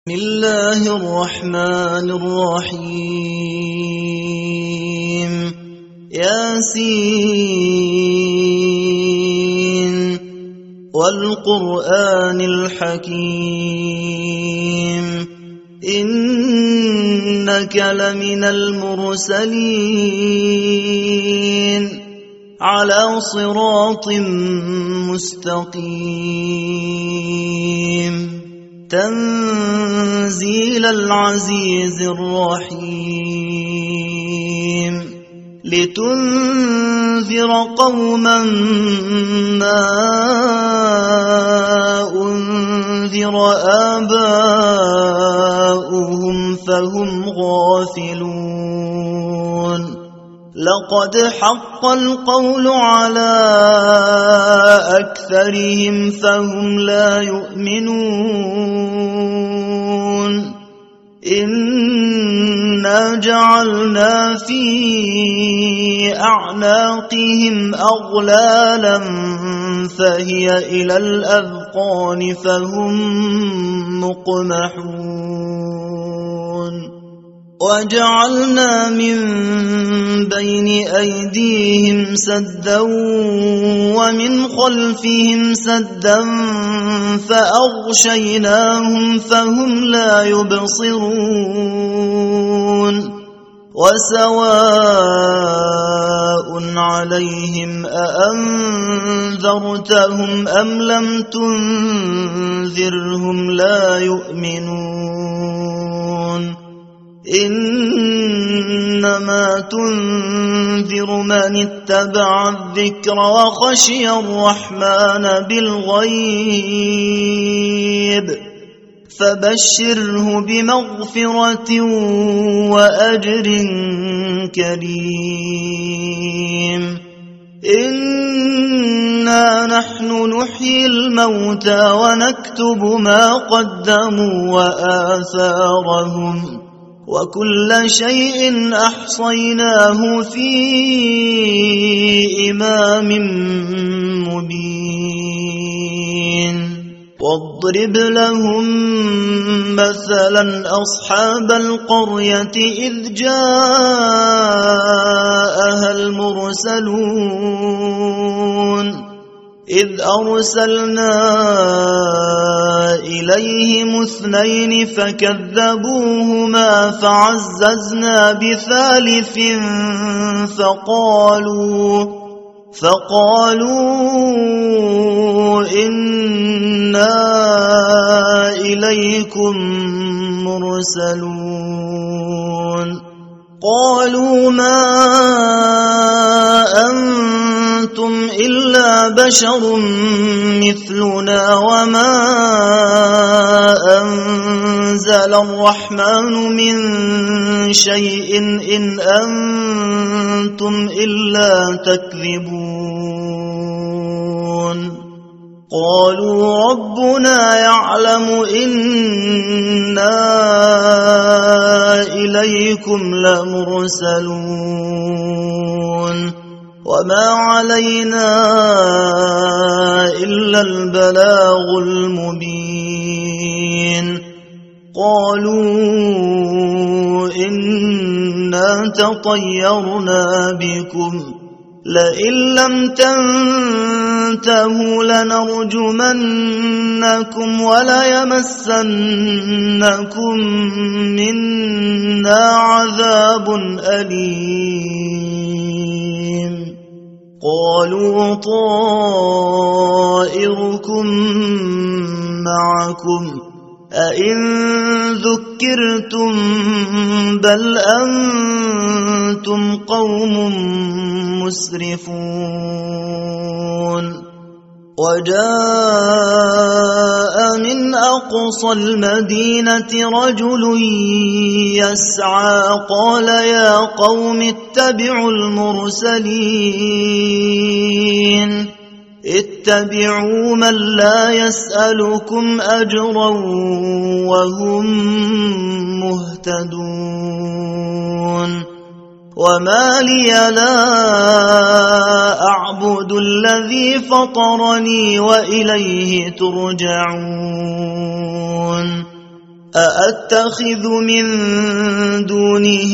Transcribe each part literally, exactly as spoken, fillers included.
بسم الله الرحمن الرحيم ياسين والقرآن الحكيم إنك لمن المرسلين على صراط مستقيم تنزيل العزيز الرحيم لتنذر قوما ما أنذر آباؤهم فهم غافلون لقد حق القول على أكثرهم فهم لا يؤمنون إنا جعلنا في أعناقهم أغلالا فهي إلى الأذقان فهم مقمحون وجعلنا من بين أيديهم سدا ومن خلفهم سدا فأغشيناهم فهم لا يبصرون وسواء عليهم أأنذرتهم أم لم تنذرهم لا يؤمنون إنما تنذر من اتبع الذكر وخشي الرحمن بالغيب فبشره بمغفرة وأجر كريم إنا نحن نحيي الموتى ونكتب ما قدموا وآثارهم وكل شيء أحصيناه في إمام مبين واضرب لهم مثلا أصحاب القرية إذ جاءها المرسلون إذ أرسلنا إليهم اثنين فكذبوهما فعززنا بثالث فقالوا فقالوا إنا إليكم مرسلون قالوا ما أنتم إلا بشر مثلنا وما أنزل الرحمن من شيء إن أنتم إلا تكذبون قالوا ربنا يعلم إنا إليكم لمرسلون وما علينا إلا البلاغ المبين قالوا إنا تطيرنا بكم لئن لم تنتهوا لنرجمنكم وليمسنكم منا عذاب أليم قالوا طائركم معكم أئن ذكرتم بل أنتم قوم مسرفون وجاء من أقصى المدينة رجل يسعى قال يا قوم اتبعوا المرسلين اتبعوا من لا يسألكم أجرا وهم مهتدون وما لي لا أعبد الذي فطرني وإليه ترجعون أأتخذ من دونه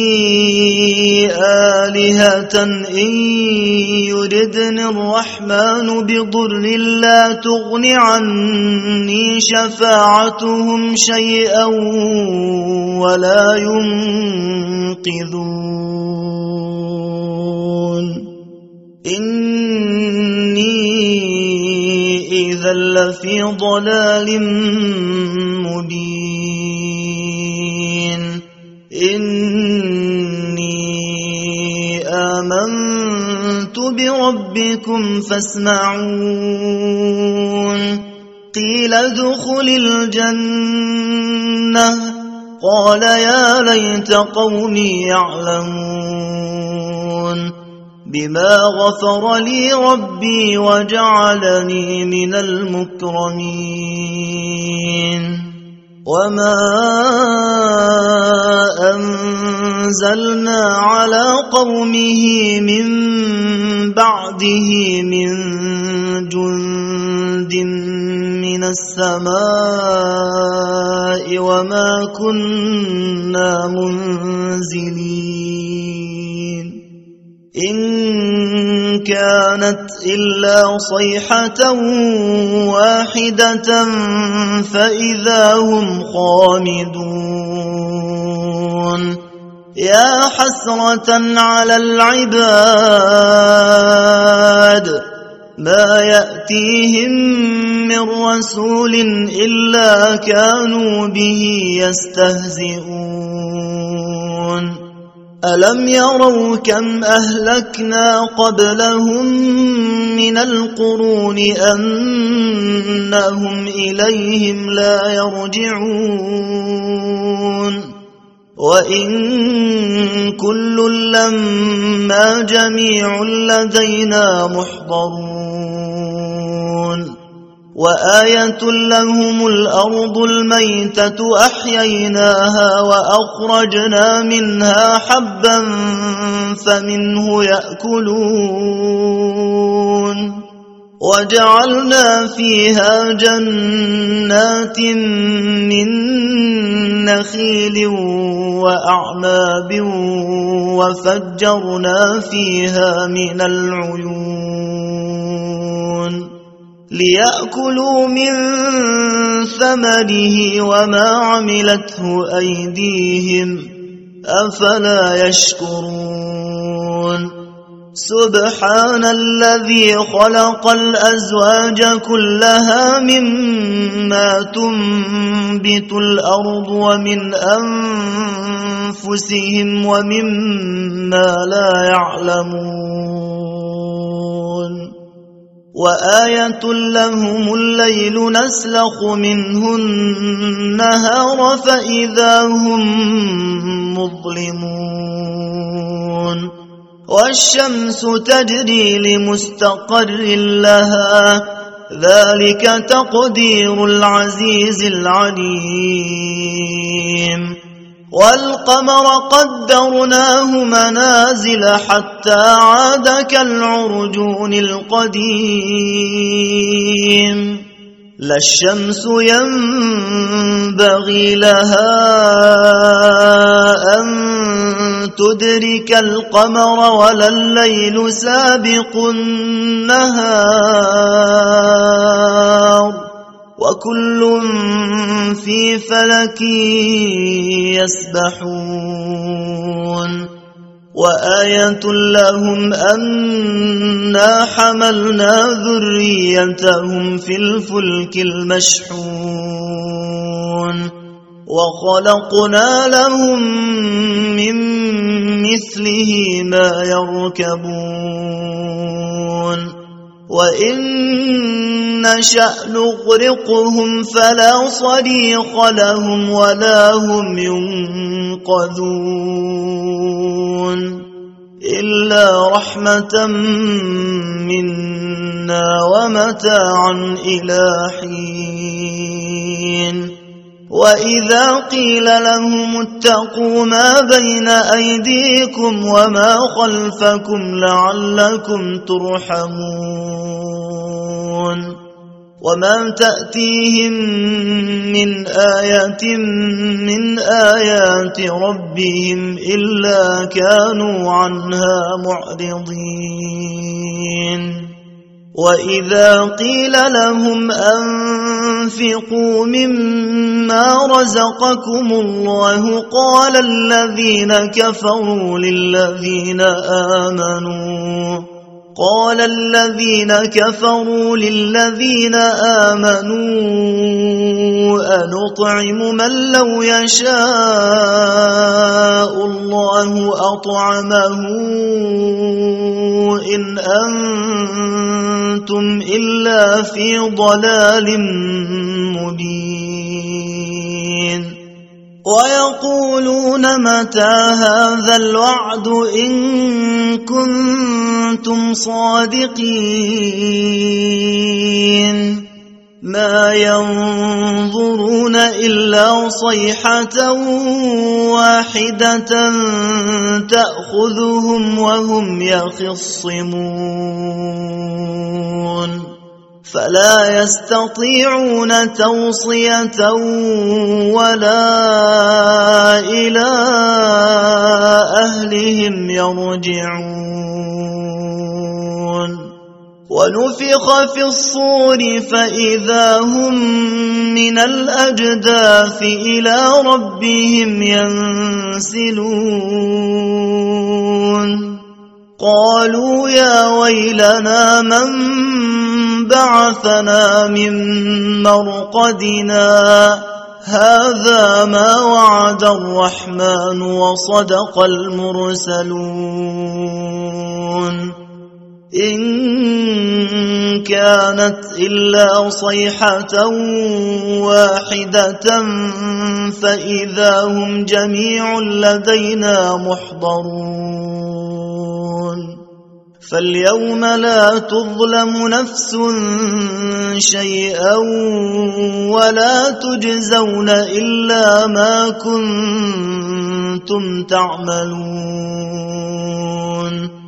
آلهة إن يردني الرحمن بضر لا تغن عني شفاعتهم شيئا ولا ينقذون إني إذا لفي ضلال مبين إني آمنت بربكم فاسمعون قيل ادخل الجنة قال يا ليت قومي يعلمون بما غفر لي ربي وجعلني من المكرمين وما أنزلنا على قومه من بعده من جند من السماء وما كنا منزلين إن كانت إلا صيحة واحدة فإذا هم خامدون يا حسرة على العباد ما يأتيهم من رسول إلا كانوا به يستهزئون ألم يروا كم أهلكنا قبلهم من القرون أنهم إليهم لا يرجعون وإن كل لما جميع لدينا محضرون وآية لهم الأرض الميتة أحييناها وأخرجنا منها حبا فمنه يأكلون وجعلنا فيها جنات من نخيل وأعناب وفجرنا فيها من العيون ليأكلوا من ثمره وما عملته أيديهم أفلا يشكرون سبحان الذي خلق الأزواج كلها مما تنبت الأرض ومن أنفسهم ومما لا يعلمون وآية لهم الليل نسلخ منه النهار فإذا هم مظلمون والشمس تجري لمستقر لها ذلك تقدير العزيز العليم والقمر قدرناه منازل حتى عاد كالعرجون القديم لا الشمس ينبغي لها أن تدرك القمر ولا الليل سابق النهار وكل في فلك يسبحون وآية لهم أنا حملنا ذريتهم في الفلك المشحون وخلقنا لهم من مثله ما يركبون وإن نشأ نغرقهم فلا صريخ لهم ولا هم ينقذون إلا رحمة منا ومتاعا إلى حين وإذا قيل لهم اتقوا ما بين أيديكم وما خلفكم لعلكم ترحمون وما تأتيهم من آية من آيات ربهم إلا كانوا عنها معرضين وإذا قيل لهم أنفقوا مما رزقكم الله قال الذين كفروا للذين آمنوا قال الذين كفروا للذين آمنوا أنطعم من لو يشاء الله أطعمه إن أنتم إلا في ضلال مبين ويقولون متى هذا الوعد إن كنتم صادقين ما ينظرون إلا صيحة واحدة تأخذهم وهم يخصمون فلا يستطيعون توصية ولا إلى أهلهم يرجعون ونفخ في الصور فإذا هم من الأجداث إلى ربهم ينسلون قالوا يا ويلنا من بعثنا من مرقدنا هذا ما وعد الرحمن وصدق المرسلون إن كانت إلا صيحة واحدة فإذا هم جميع لدينا محضرون فاليوم لا تظلم نفس شيئا ولا تجزون إلا ما كنتم تعملون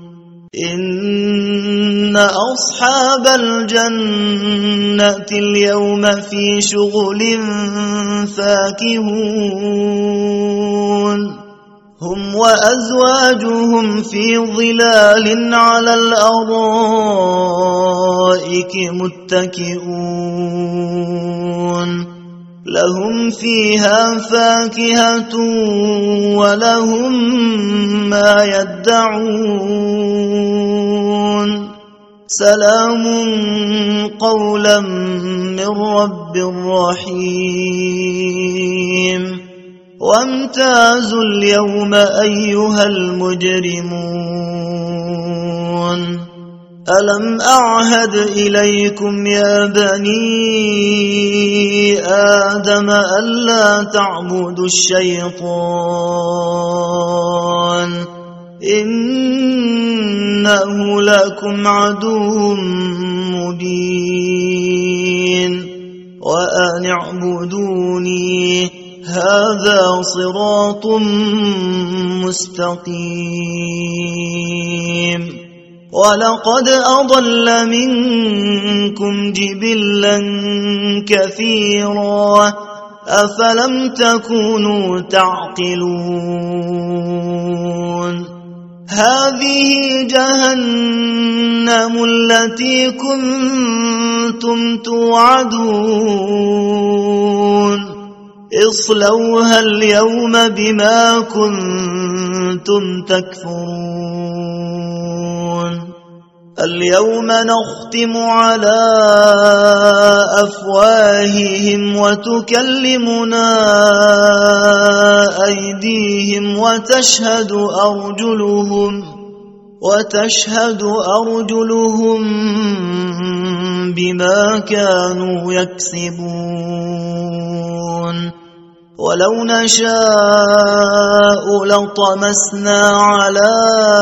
إن أصحاب الجنة اليوم في شغل فاكهون هم وأزواجهم في ظلال على الأرائك متكئون لهم فيها فاكهة ولهم ما يدعون سلام قولا من رب رحيم وامتازوا اليوم أيها المجرمون ألم أعهد إليكم يا بني آدم ألا تعبدوا الشيطان إنه لكم عدو مبين وأن اعبدوني هذا صراط مستقيم ولقد أضل منكم جبلا كثيرا أفلم تكونوا تعقلون هذه جهنم التي كنتم توعدون اصلوها اليوم بما كنتم تكفرون اليوم نختم على أفواههم وتكلمنا أيديهم وتشهد أرجلهم وتشهد أرجلهم بما كانوا يكسبون ولو نشاء لطمسنا على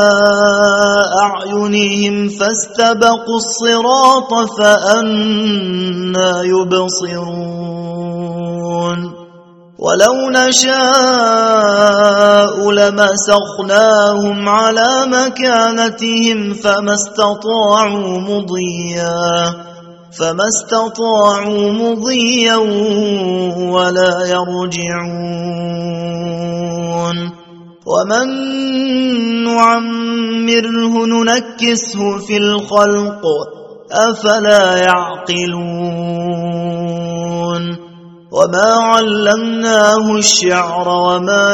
أعينهم فاستبقوا الصراط فأنى يبصرون ولو نشاء لمسخناهم على مكانتهم فما استطاعوا مضيا فما استطاعوا مضيا ولا يرجعون ومن نعمره ننكسه في الخلق أفلا يعقلون وما علمناه الشعر وما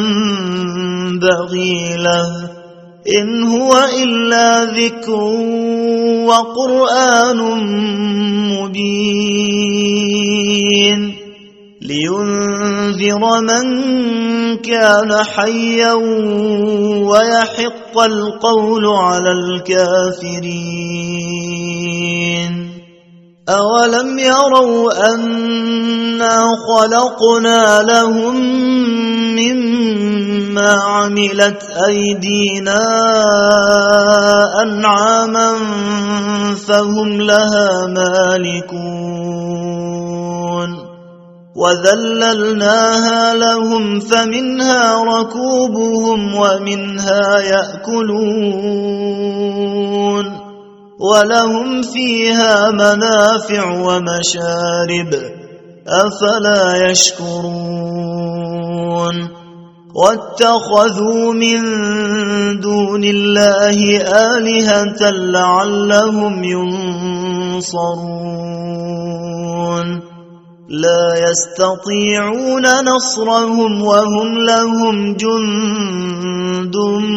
ينبغي له إن هو إلا ذكر وقرآن مبين لينذر من كان حيا ويحق القول على الكافرين أولم يروا أنا خلقنا لهم مما عملت أيدينا أنعاما فهم لها مالكون وذللناها لهم فمنها ركوبهم ومنها يأكلون ولهم فيها منافع ومشارب أفلا يشكرون واتخذوا من دون الله آلهة لعلهم ينصرون لا يستطيعون نصرهم وهم لهم جند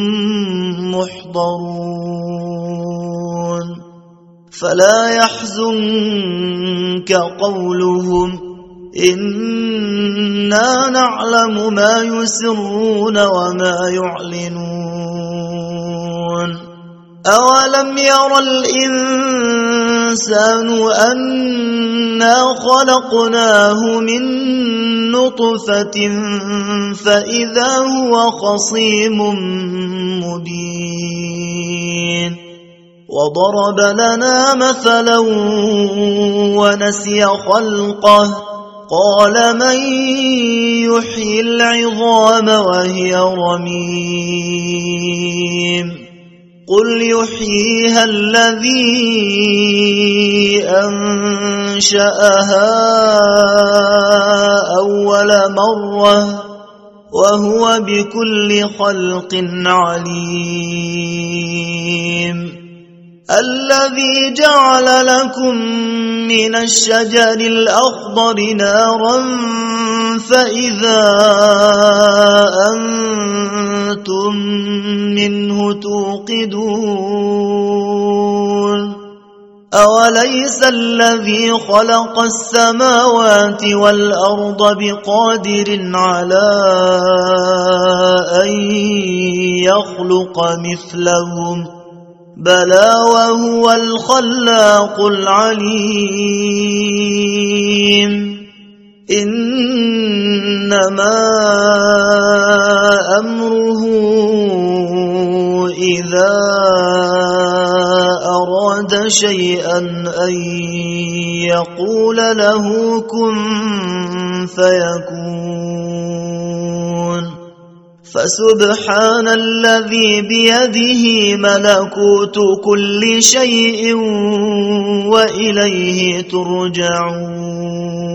محضرون فلا يحزنك قولهم إنا نعلم ما يسرون وما يعلنون أولم ير الإنسان أنا خلقناه من نطفة فإذا هو خصيم مبين وضرب لنا مثلا ونسي خلقه قال من يحيي العظام وهي رميم قل يحييها الذي أنشأها أول مرة وهو بكل خلق عليم الذي جعل لكم من الشجر الأخضر نارا فإذا أنتم منه توقدون أوليس الذي خلق السماوات والأرض بقادر على أن يخلق مثلهم بلى وهو الخلاق العليم إنما أمره إذا أراد شيئا أن يقول له كن فيكون فسبحان الذي بيده ملكوت كل شيء وإليه ترجعون